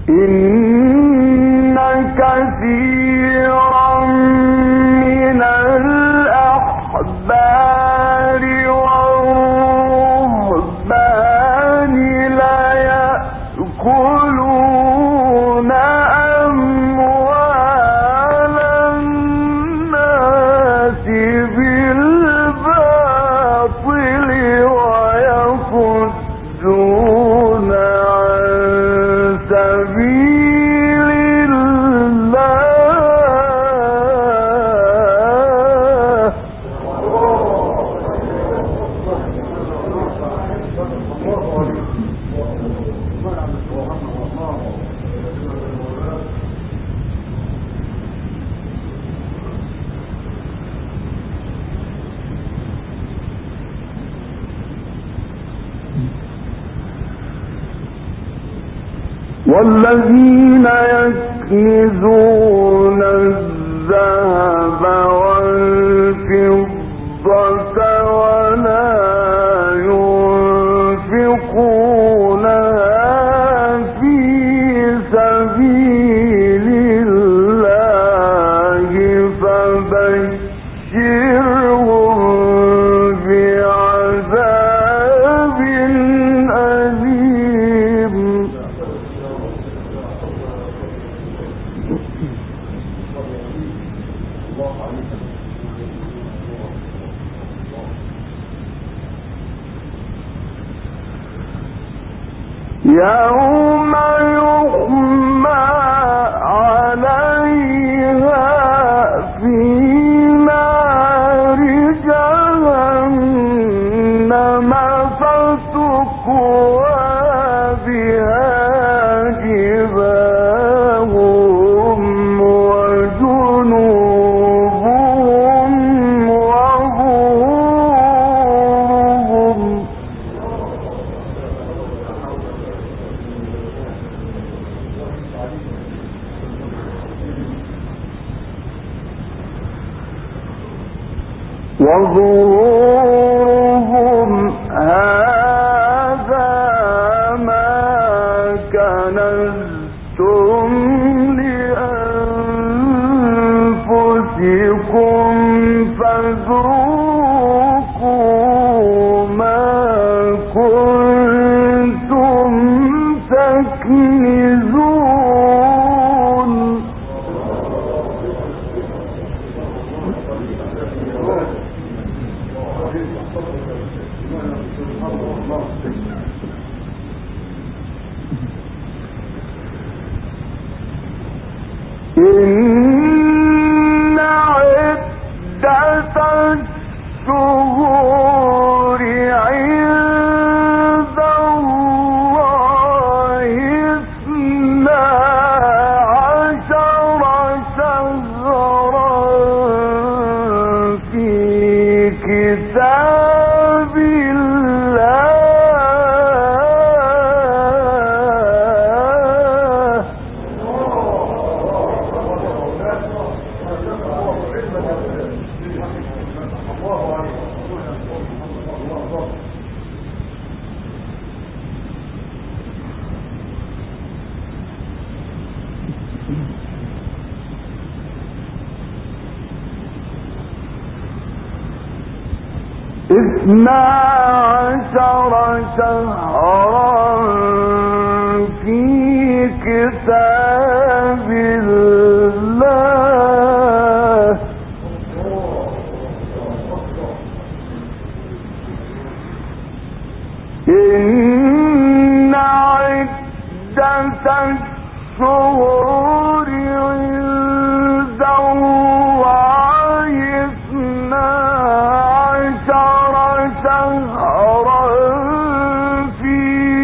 إن كثيرا من الأحبار والرهبان ليأكلون أموال الناس بالباطل ويصدون عن سبيل الله. والذين يكنزون الذهب والفضة ولا ينفقونها في سبيل الله فبشرهم بعذاب أليم. يوم يحمى عليها في نار جهنم فتكوى بها جباههم وجنوبهم وظهورهم. وظهورهم هذا ما كنزتم لأنفسكم فذوقوا ما كنتم تكنزون. إن عدة الشهور عند الله 12 شهرا في كتاب الله اثنا عشر شهرا في كتاب الله إن عدة الشهور عند الله 12 شهرا في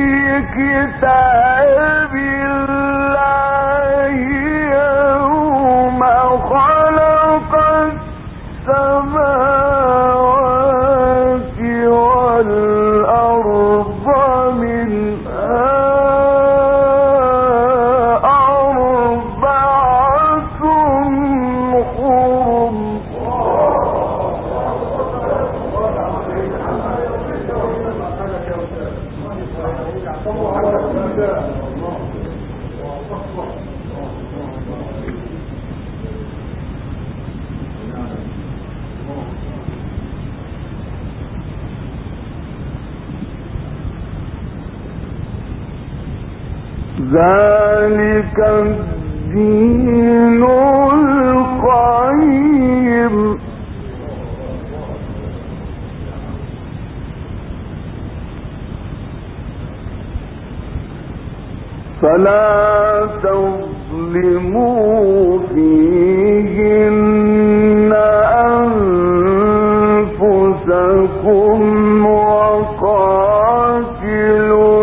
كتاب الله يوم خلق السماوات والأرض منها أربعة حرم. ذلك الدين القيم فلا تظلموا فيهن أنفسكم وقاتلوا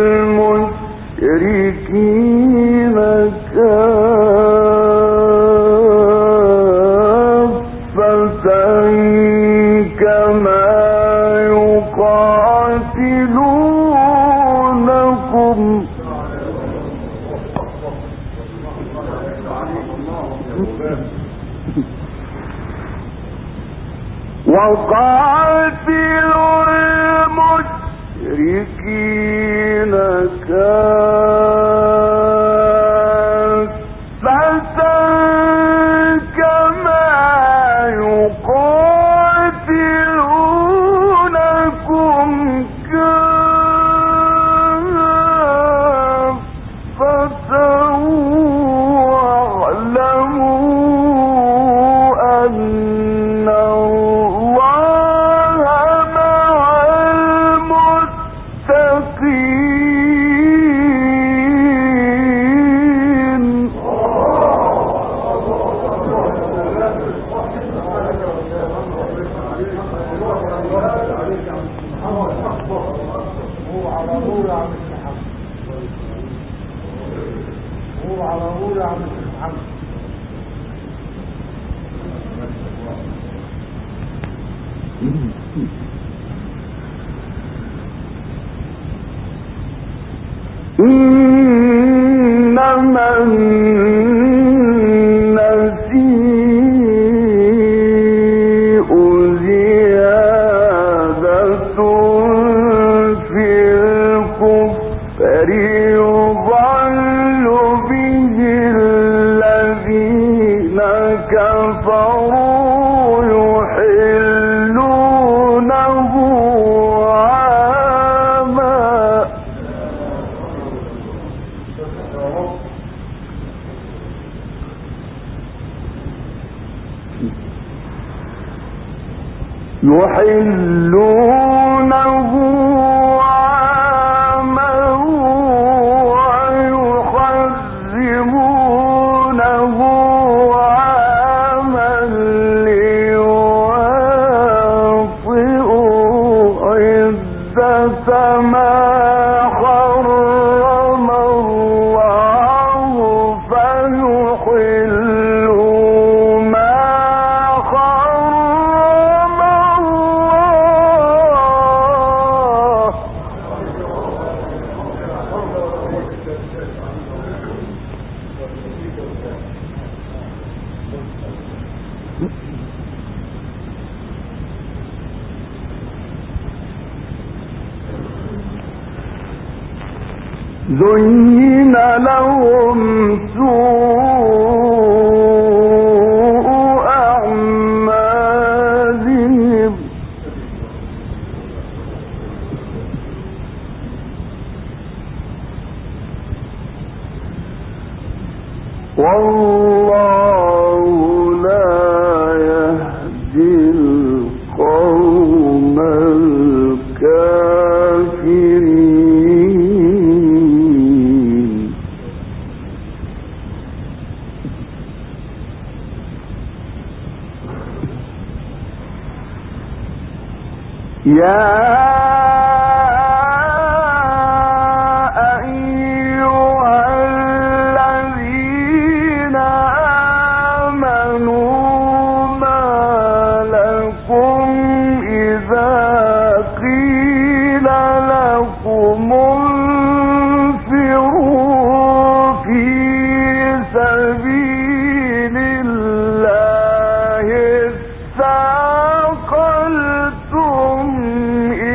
المشركين كافة كما يقاتلونكم وقاتلوا المشركين كافة كما يقاتلونكم كافة واعلموا أن الله مع المتقين إنما النسيء زيادة في الكفر يضل به الذين كفروا يحلونه عاما ويحرمونه عاما ليواطئوا عدة ما حرم الله فيحلوا ما حرم الله زين لهم سوء أعمالهم والله لا يهدي القوم الكافرين يا أيها الذين آمنوا ما لكم إذا قيل لكم انفروا في سبيل الله اثاقلتم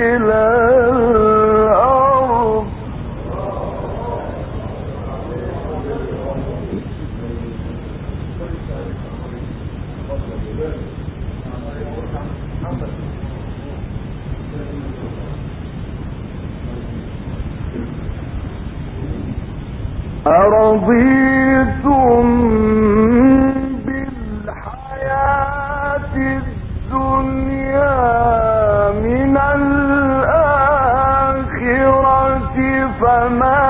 أرضيتم بالحياة الدنيا من الآخرة فما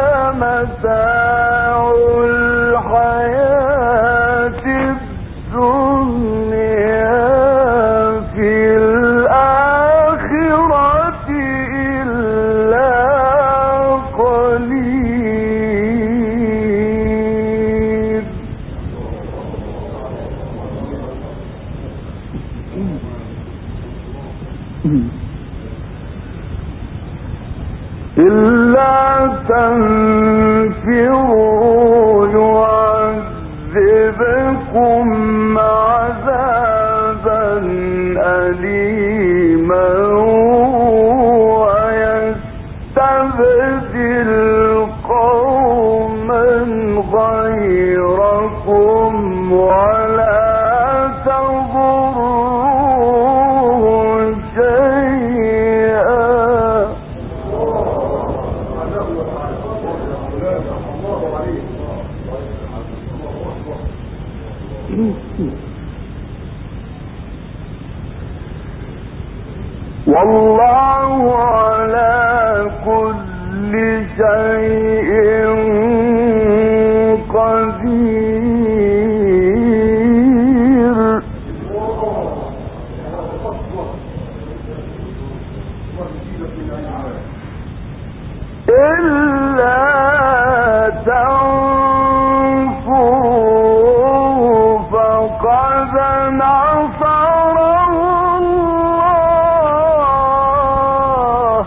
متاع الحياة الدنيا في الآخرة إلا قليل. إلا تنفروا يعذبكم عذابا أليما ويستبدل قوما غيركم ولا تضروه شيئا. والله على كل شيء قدير. إلا تنفروا فقد نصره الله.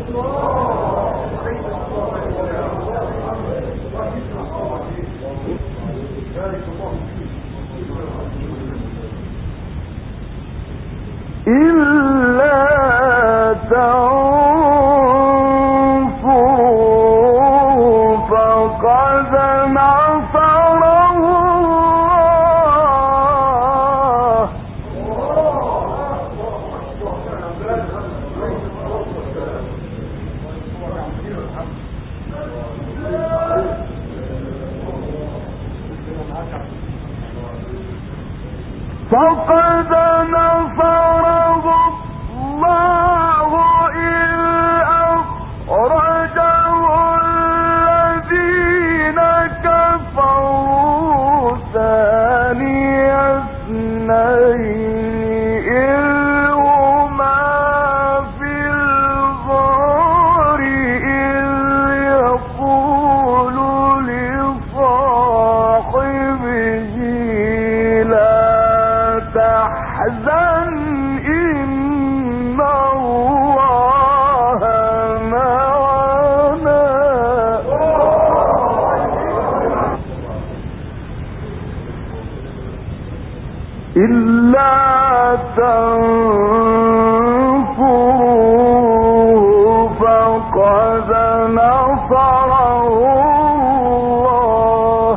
إلا تنفروا فقد نصره الله. فقد نصره الله إذ أخرجه الذين كفروا ثاني اثنين إذ هما في الغار إذ يقول لصاحبه لا تحزن إن الله معنا. إلا تنفروا فقد نصره الله.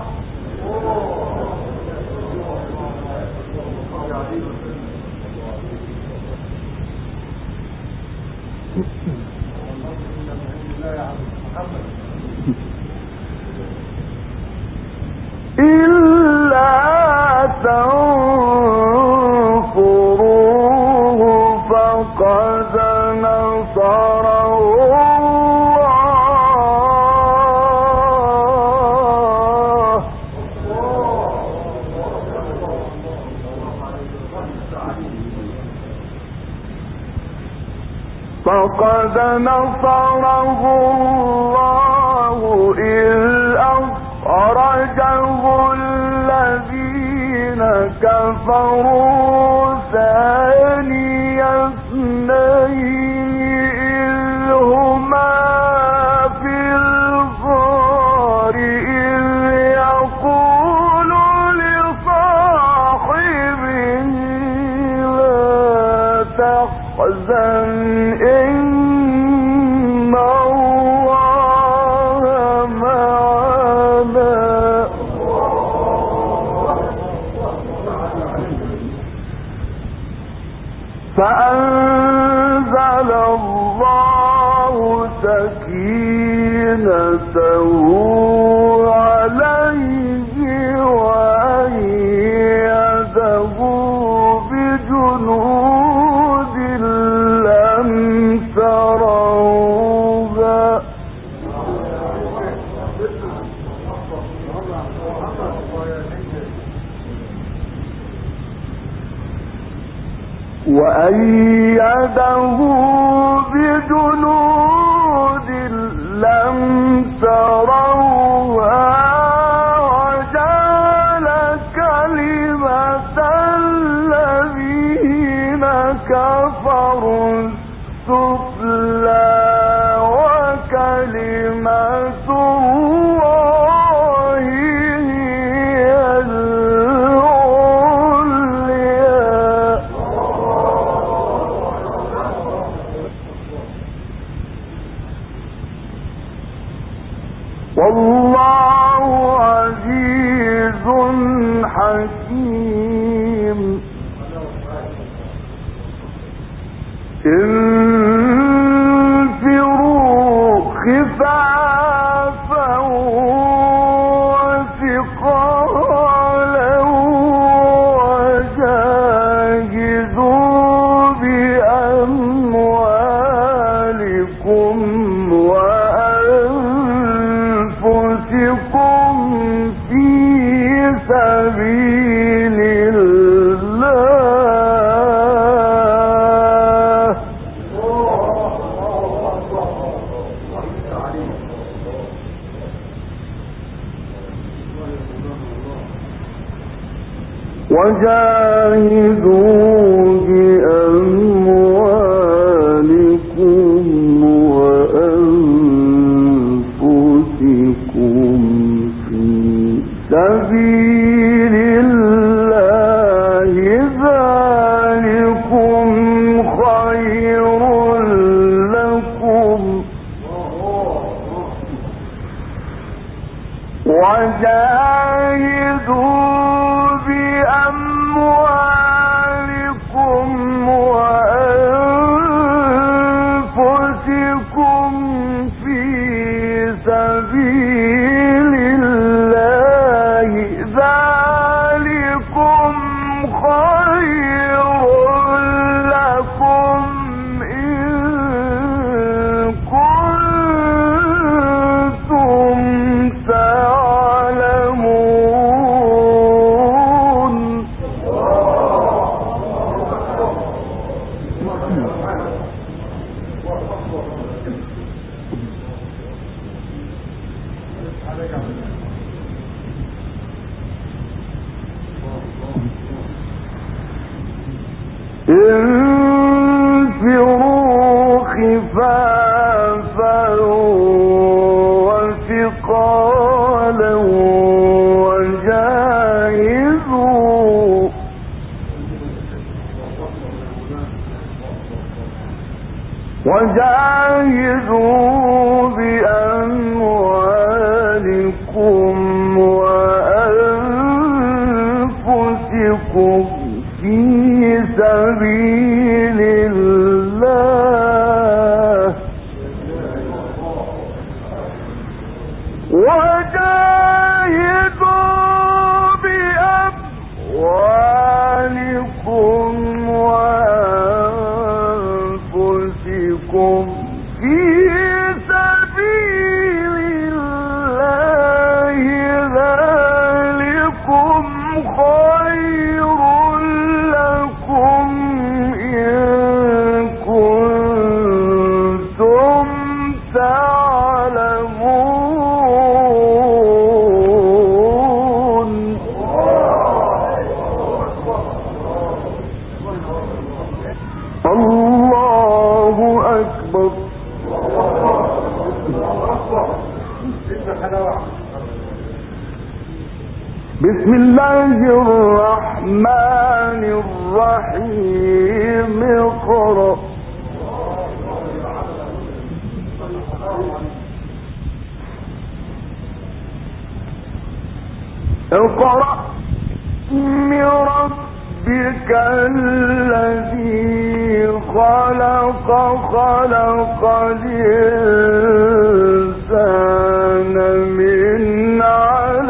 إلا تنفروه فقد نصره الله. فقد نصره الله إذ أخرجه الذين كفروا ثاني اثنين إذ هما في الغار إذ يقول لصاحبه لا تحزن إن الله معنا. فأنزل الله سكينته عليه وأيده بجنود لم تروها وأيده بجنود لم تروها وجعل كلمة الذين كفروا السفلى وكلمة الله هي العليا والله عزيز حكيم انفروا خفافا وثقالا وجاهدوا بأموالكم وأنفسكم في سبيل الله وجاهدوا بأموالكم وأنفسكم في سبيل الله ذلكم خير لكم وجاهدوا بأموالكم وأنفسكم في سبيل الله ذلكم خير لكم إن كنتم تعلمون انفروا خفافا وثقالا وجاهدوا بأموالكم وأنفسكم في سبيل الله وجاهدوا بأموالكم وأنفسكم في سبيل الله ذلكم خير لكم إن كنتم تعلمون الله أكبر بسم الله الرحمن الرحيم اقرأ اقرأ باسم ربك الذي خلق خلق الإنسان من علق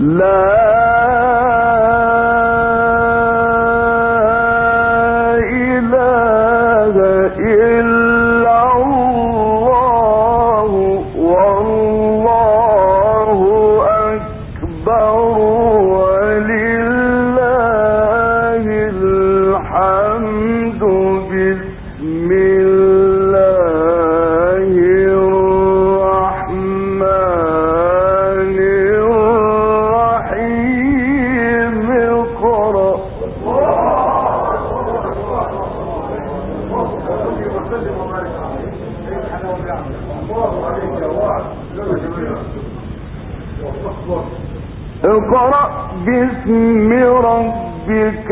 اقرأ باسم ربك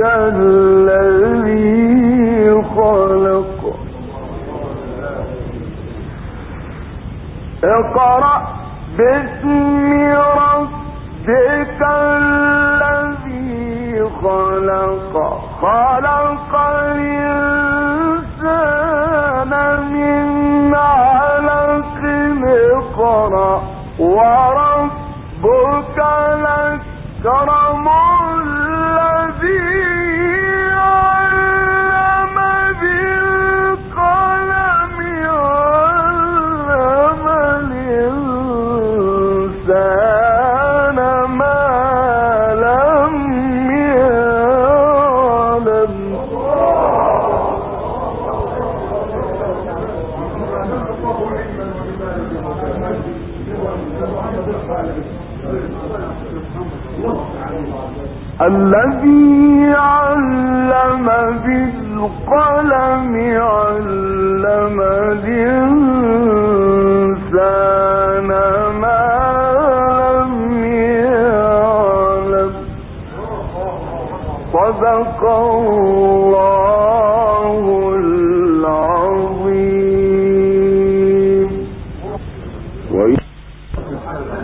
الذي خلق. اقرأ باسم ربك الذي خلق. خلق الإنسان من علق. اقرأ وربك الأكرم الذي علم بالقلم. علم الإنسان ما لم يعلم. الذي علم بالقلم. علم الإنسان ما لم يعلم. صدق الله